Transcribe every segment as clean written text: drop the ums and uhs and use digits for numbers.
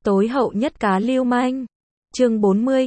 Tối hậu nhất cá lưu manh. Chương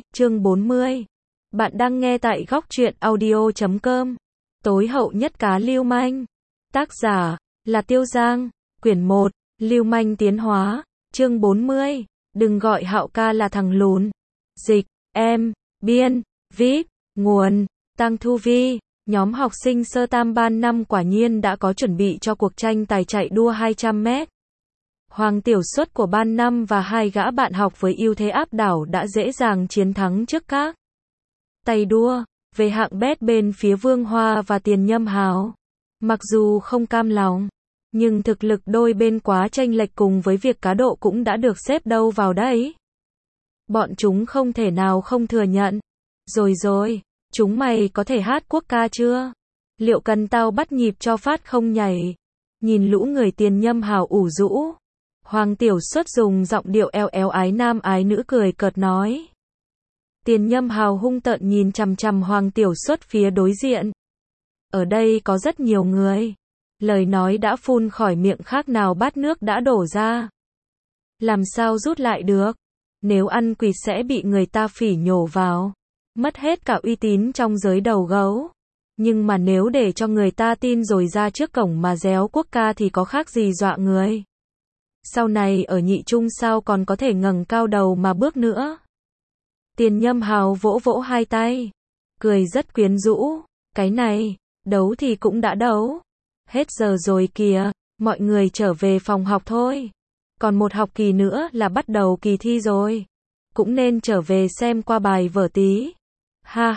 40. Bạn đang nghe tại góc truyện audio.com. Tối hậu nhất cá lưu manh. Tác giả là Tiêu Giang. Quyển 1, Lưu manh tiến hóa. Chương 40. Đừng gọi Hạo ca là thằng lùn. Dịch, em, biên, viết, nguồn, Tăng Thu Vi. Nhóm học sinh sơ tam ban 5 quả nhiên đã có chuẩn bị cho cuộc tranh tài chạy đua 200 mét. Hoàng Tiểu Xuất của ban 5 và hai gã bạn học với ưu thế áp đảo đã dễ dàng chiến thắng trước các tay đua. Về hạng bét bên phía Vương Hoa và Tiền Nhâm Hào, mặc dù không cam lòng, nhưng thực lực đôi bên quá chênh lệch cùng với việc cá độ cũng đã được xếp đâu vào đấy. Bọn chúng không thể nào không thừa nhận. Rồi, chúng mày có thể hát quốc ca chưa? Liệu cần tao bắt nhịp cho phát không nhảy? Nhìn lũ người Tiền Nhâm Hào ủ rũ, Hoàng Tiểu Xuất dùng giọng điệu eo éo ái nam ái nữ cười cợt nói. Tiền Nhâm Hào hung tợn nhìn chằm chằm Hoàng Tiểu Xuất phía đối diện. Ở đây có rất nhiều người. Lời nói đã phun khỏi miệng khác nào bát nước đã đổ ra. Làm sao rút lại được? Nếu ăn quỵt sẽ bị người ta phỉ nhổ vào. Mất hết cả uy tín trong giới đầu gấu. Nhưng mà nếu để cho người ta tin rồi ra trước cổng mà réo quốc ca thì có khác gì dọa người. Sau này ở nhị trung sao còn có thể ngẩng cao đầu mà bước nữa. Tiền Nhâm Hào vỗ vỗ hai tay, cười rất quyến rũ. Cái này, đấu thì cũng đã đấu. Hết giờ rồi kìa, mọi người trở về phòng học thôi. Còn một học kỳ nữa là bắt đầu kỳ thi rồi. Cũng nên trở về xem qua bài vở tí. Ha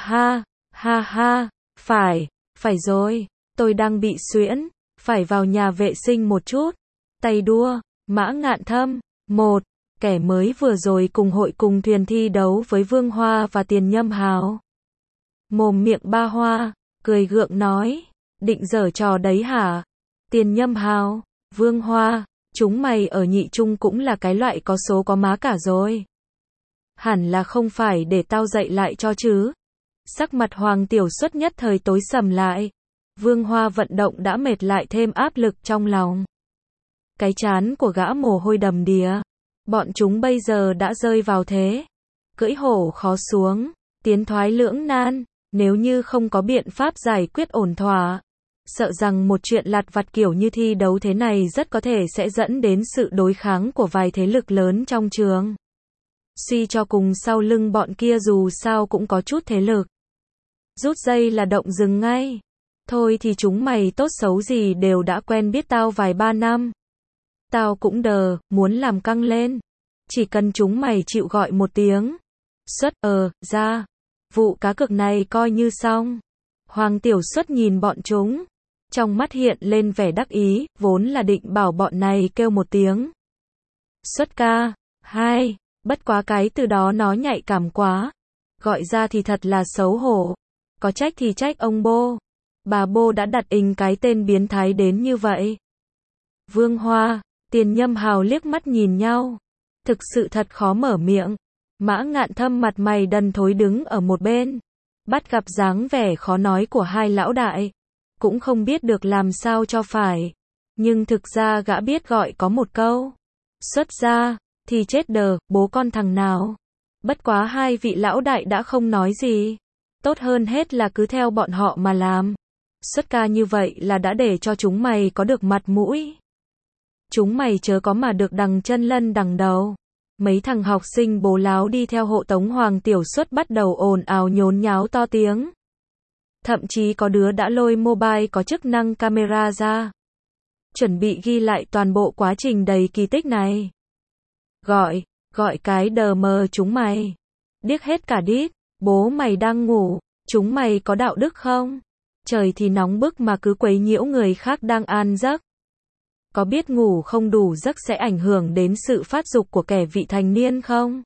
ha, phải rồi, tôi đang bị suyễn, phải vào nhà vệ sinh một chút. Tay đua, Mã Ngạn Thâm, một kẻ mới vừa rồi cùng hội cùng thuyền thi đấu với Vương Hoa và Tiền Nhâm Hào. Mồm miệng ba hoa, cười gượng nói, định giở trò đấy hả? Tiền Nhâm Hào, Vương Hoa, chúng mày ở nhị trung cũng là cái loại có số có má cả rồi. Hẳn là không phải để tao dạy lại cho chứ. Sắc mặt Hoàng Tiểu Xuất nhất thời tối sầm lại. Vương Hoa vận động đã mệt lại thêm áp lực trong lòng. Cái trán của gã mồ hôi đầm đìa. Bọn chúng bây giờ đã rơi vào thế cưỡi hổ khó xuống, tiến thoái lưỡng nan. Nếu như không có biện pháp giải quyết ổn thỏa, sợ rằng một chuyện lặt vặt kiểu như thi đấu thế này rất có thể sẽ dẫn đến sự đối kháng của vài thế lực lớn trong trường. Suy cho cùng sau lưng bọn kia dù sao cũng có chút thế lực. Rút dây là động rừng ngay. Thôi thì chúng mày tốt xấu gì đều đã quen biết tao vài ba năm. Tao cũng muốn làm căng lên. Chỉ cần chúng mày chịu gọi một tiếng. Xuất ra. Vụ cá cược này coi như xong. Hoàng Tiểu Xuất nhìn bọn chúng. Trong mắt hiện lên vẻ đắc ý, vốn là định bảo bọn này kêu một tiếng. Xuất ca, hai. Bất quá cái từ đó nó nhạy cảm quá. Gọi ra thì thật là xấu hổ. Có trách thì trách ông Bô. Bà Bô đã đặt cái tên biến thái đến như vậy. Vương Hoa, Tiền Nhâm Hào liếc mắt nhìn nhau. Thực sự thật khó mở miệng. Mã Ngạn Thâm mặt mày đần thối đứng ở một bên. Bắt gặp dáng vẻ khó nói của hai lão đại. Cũng không biết được làm sao cho phải. Nhưng thực ra gã biết gọi có một câu. Xuất ra, thì chết bố con thằng nào. Bất quá hai vị lão đại đã không nói gì. Tốt hơn hết là cứ theo bọn họ mà làm. Xuất ca như vậy là đã để cho chúng mày có được mặt mũi. Chúng mày chớ có mà được đằng chân lân đằng đầu. Mấy thằng học sinh bố láo đi theo hộ tống Hoàng Tiểu Xuất bắt đầu ồn ào nhốn nháo to tiếng. Thậm chí có đứa đã lôi mobile có chức năng camera ra. Chuẩn bị ghi lại toàn bộ quá trình đầy kỳ tích này. Gọi cái mờ chúng mày. Điếc hết cả đít, bố mày đang ngủ, chúng mày có đạo đức không? Trời thì nóng bức mà cứ quấy nhiễu người khác đang an giấc. Có biết ngủ không đủ giấc sẽ ảnh hưởng đến sự phát dục của kẻ vị thành niên không?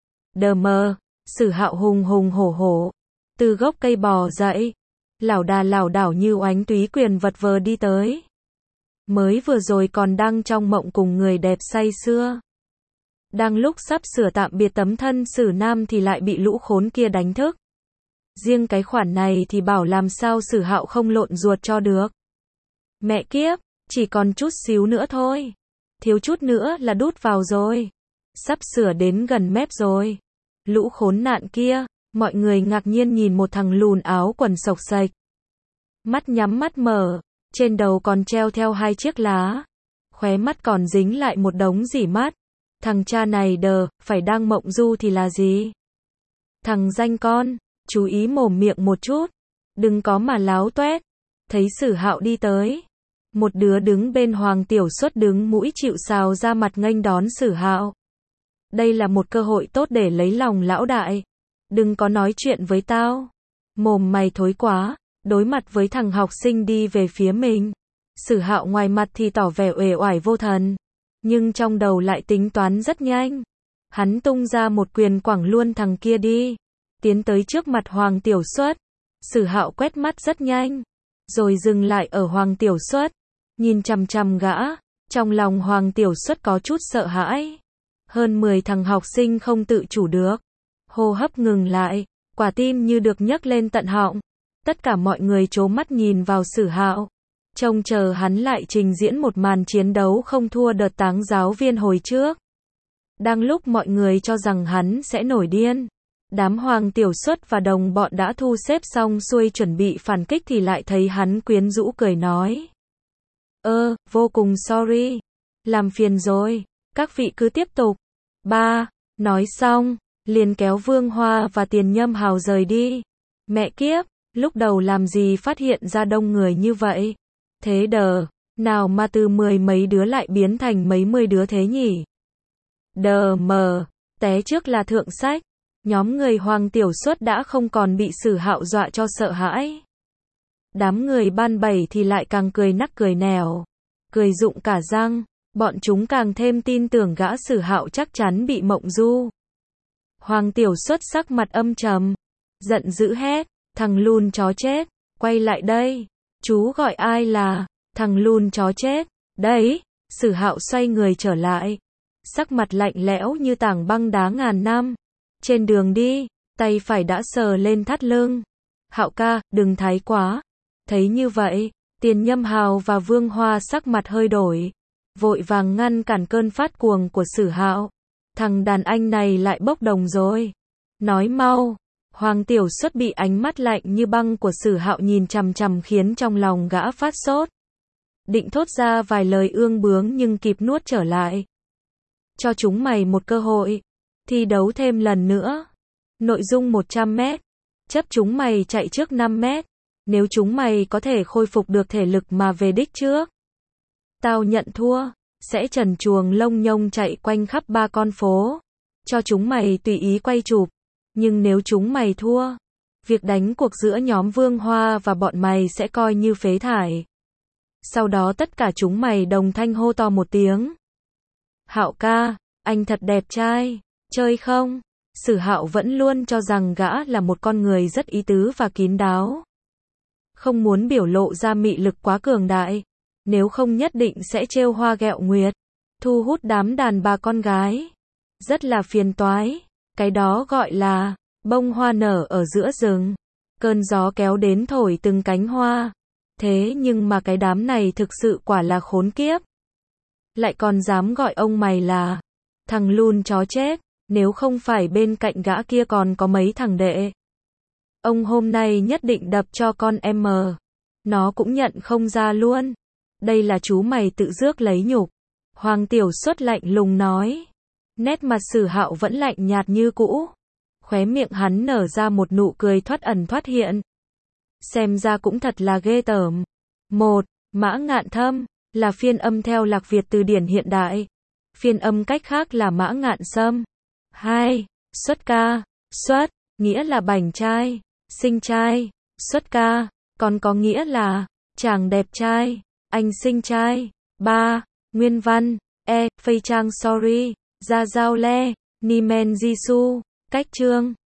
Sử Hạo hùng hổ. Từ gốc cây bò dậy. Lảo đảo như oánh túy quyền vật vờ đi tới. Mới vừa rồi còn đang trong mộng cùng người đẹp say sưa. Đang lúc sắp sửa tạm biệt tấm thân Sử Nam thì lại bị lũ khốn kia đánh thức. Riêng cái khoản này thì bảo làm sao Sử Hạo không lộn ruột cho được. Mẹ kiếp, chỉ còn chút xíu nữa thôi. Thiếu chút nữa là đút vào rồi. sắp sửa đến gần mép rồi. Lũ khốn nạn kia, mọi người ngạc nhiên nhìn một thằng lùn áo quần xộc xệch. Mắt nhắm mắt mở, trên đầu còn treo theo 2 chiếc lá. Khóe mắt còn dính lại một đống rỉ mát. Thằng cha này đờ, phải đang mộng du thì là gì? Thằng danh con, chú ý mồm miệng một chút. Đừng có mà láo toét. Thấy Sử Hạo đi tới. Một đứa đứng bên Hoàng Tiểu Xuất đứng mũi chịu sào ra mặt nghênh đón Sử Hạo. Đây là một cơ hội tốt để lấy lòng lão đại. Đừng có nói chuyện với tao. Mồm mày thối quá. Đối mặt với thằng học sinh đi về phía mình. Sử Hạo ngoài mặt thì tỏ vẻ uể oải vô thần. Nhưng trong đầu lại tính toán rất nhanh. Hắn tung ra một quyền quẳng luôn thằng kia đi. Tiến tới trước mặt Hoàng Tiểu Xuất. Sử Hạo quét mắt rất nhanh. Rồi dừng lại ở Hoàng Tiểu Xuất. Nhìn chằm chằm gã. Trong lòng Hoàng Tiểu Xuất có chút sợ hãi. Hơn 10 thằng học sinh không tự chủ được. Hô hấp ngừng lại. Quả tim như được nhấc lên tận họng. Tất cả mọi người trố mắt nhìn vào Sử Hạo. Trông chờ hắn lại trình diễn một màn chiến đấu không thua đợt táng giáo viên hồi trước. Đang lúc mọi người cho rằng hắn sẽ nổi điên. Đám Hoàng Tiểu Xuất và đồng bọn đã thu xếp xong xuôi chuẩn bị phản kích thì lại thấy hắn quyến rũ cười nói. Vô cùng sorry. Làm phiền rồi. Các vị cứ tiếp tục. Nói xong, liền kéo Vương Hoa và Tiền Nhâm Hào rời đi. Mẹ kiếp, lúc đầu làm gì phát hiện ra đông người như vậy? Thế đờ, nào mà từ 10 mấy đứa lại biến thành mấy mươi đứa thế nhỉ? Đờ mờ, té trước là thượng sách. Nhóm người Hoàng Tiểu Xuất đã không còn bị Sử Hạo dọa cho sợ hãi. Đám người ban 7 thì lại càng cười nắc cười nẻo. Cười rụng cả răng, bọn chúng càng thêm tin tưởng gã Sử Hạo chắc chắn bị mộng du. Hoàng Tiểu Xuất sắc mặt âm trầm, giận dữ hét, thằng lùn chó chết, quay lại đây. Chú gọi ai là thằng lùn chó chết? Đấy, Sử Hạo xoay người trở lại. Sắc mặt lạnh lẽo như tảng băng đá ngàn năm. Trên đường đi, tay phải đã sờ lên thắt lưng. Hạo ca, đừng thái quá. Thấy như vậy, Tiền Nhâm Hào và Vương Hoa sắc mặt hơi đổi. Vội vàng ngăn cản cơn phát cuồng của Sử Hạo. Thằng đàn anh này lại bốc đồng rồi. Nói mau. Hoàng Tiểu Xuất bị ánh mắt lạnh như băng của Sử Hạo nhìn chằm chằm khiến trong lòng gã phát sốt. Định thốt ra vài lời ương bướng nhưng kịp nuốt trở lại. Cho chúng mày một cơ hội. Thi đấu thêm lần nữa. Nội dung 100 mét. Chấp chúng mày chạy trước 5 mét. Nếu chúng mày có thể khôi phục được thể lực mà về đích trước. Tao nhận thua. Sẽ trần truồng lông nhông chạy quanh khắp 3 con phố. Cho chúng mày tùy ý quay chụp. Nhưng nếu chúng mày thua, việc đánh cuộc giữa nhóm Vương Hoa và bọn mày sẽ coi như phế thải. Sau đó tất cả chúng mày đồng thanh hô to một tiếng. Hạo ca, anh thật đẹp trai, chơi không? Sử Hạo vẫn luôn cho rằng gã là một con người rất ý tứ và kín đáo. Không muốn biểu lộ ra mị lực quá cường đại, nếu không nhất định sẽ trêu hoa ghẹo nguyệt, thu hút đám đàn bà con gái. Rất là phiền toái. Cái đó gọi là bông hoa nở ở giữa rừng. Cơn gió kéo đến thổi từng cánh hoa. Thế nhưng mà cái đám này thực sự quả là khốn kiếp. Lại còn dám gọi ông mày là thằng lùn chó chết. Nếu không phải bên cạnh gã kia còn có mấy thằng đệ. Ông hôm nay nhất định đập cho con em. Nó cũng nhận không ra luôn. Đây là chú mày tự rước lấy nhục. Hoàng Tiểu Xuất lạnh lùng nói. Nét mặt Sử Hạo vẫn lạnh nhạt như cũ. Khóe miệng hắn nở ra một nụ cười thoát ẩn thoát hiện. Xem ra cũng thật là ghê tởm. 1. Mã Ngạn Thâm là phiên âm theo Lạc Việt từ điển hiện đại. Phiên âm cách khác là Mã Ngạn Sâm. 2. Xuất ca. Xuất, nghĩa là bảnh trai, xinh trai. Xuất ca, còn có nghĩa là chàng đẹp trai, anh xinh trai. 3. Nguyên văn. Phây trang sorry. Ra giao le, ni men Jisoo. Cách chương.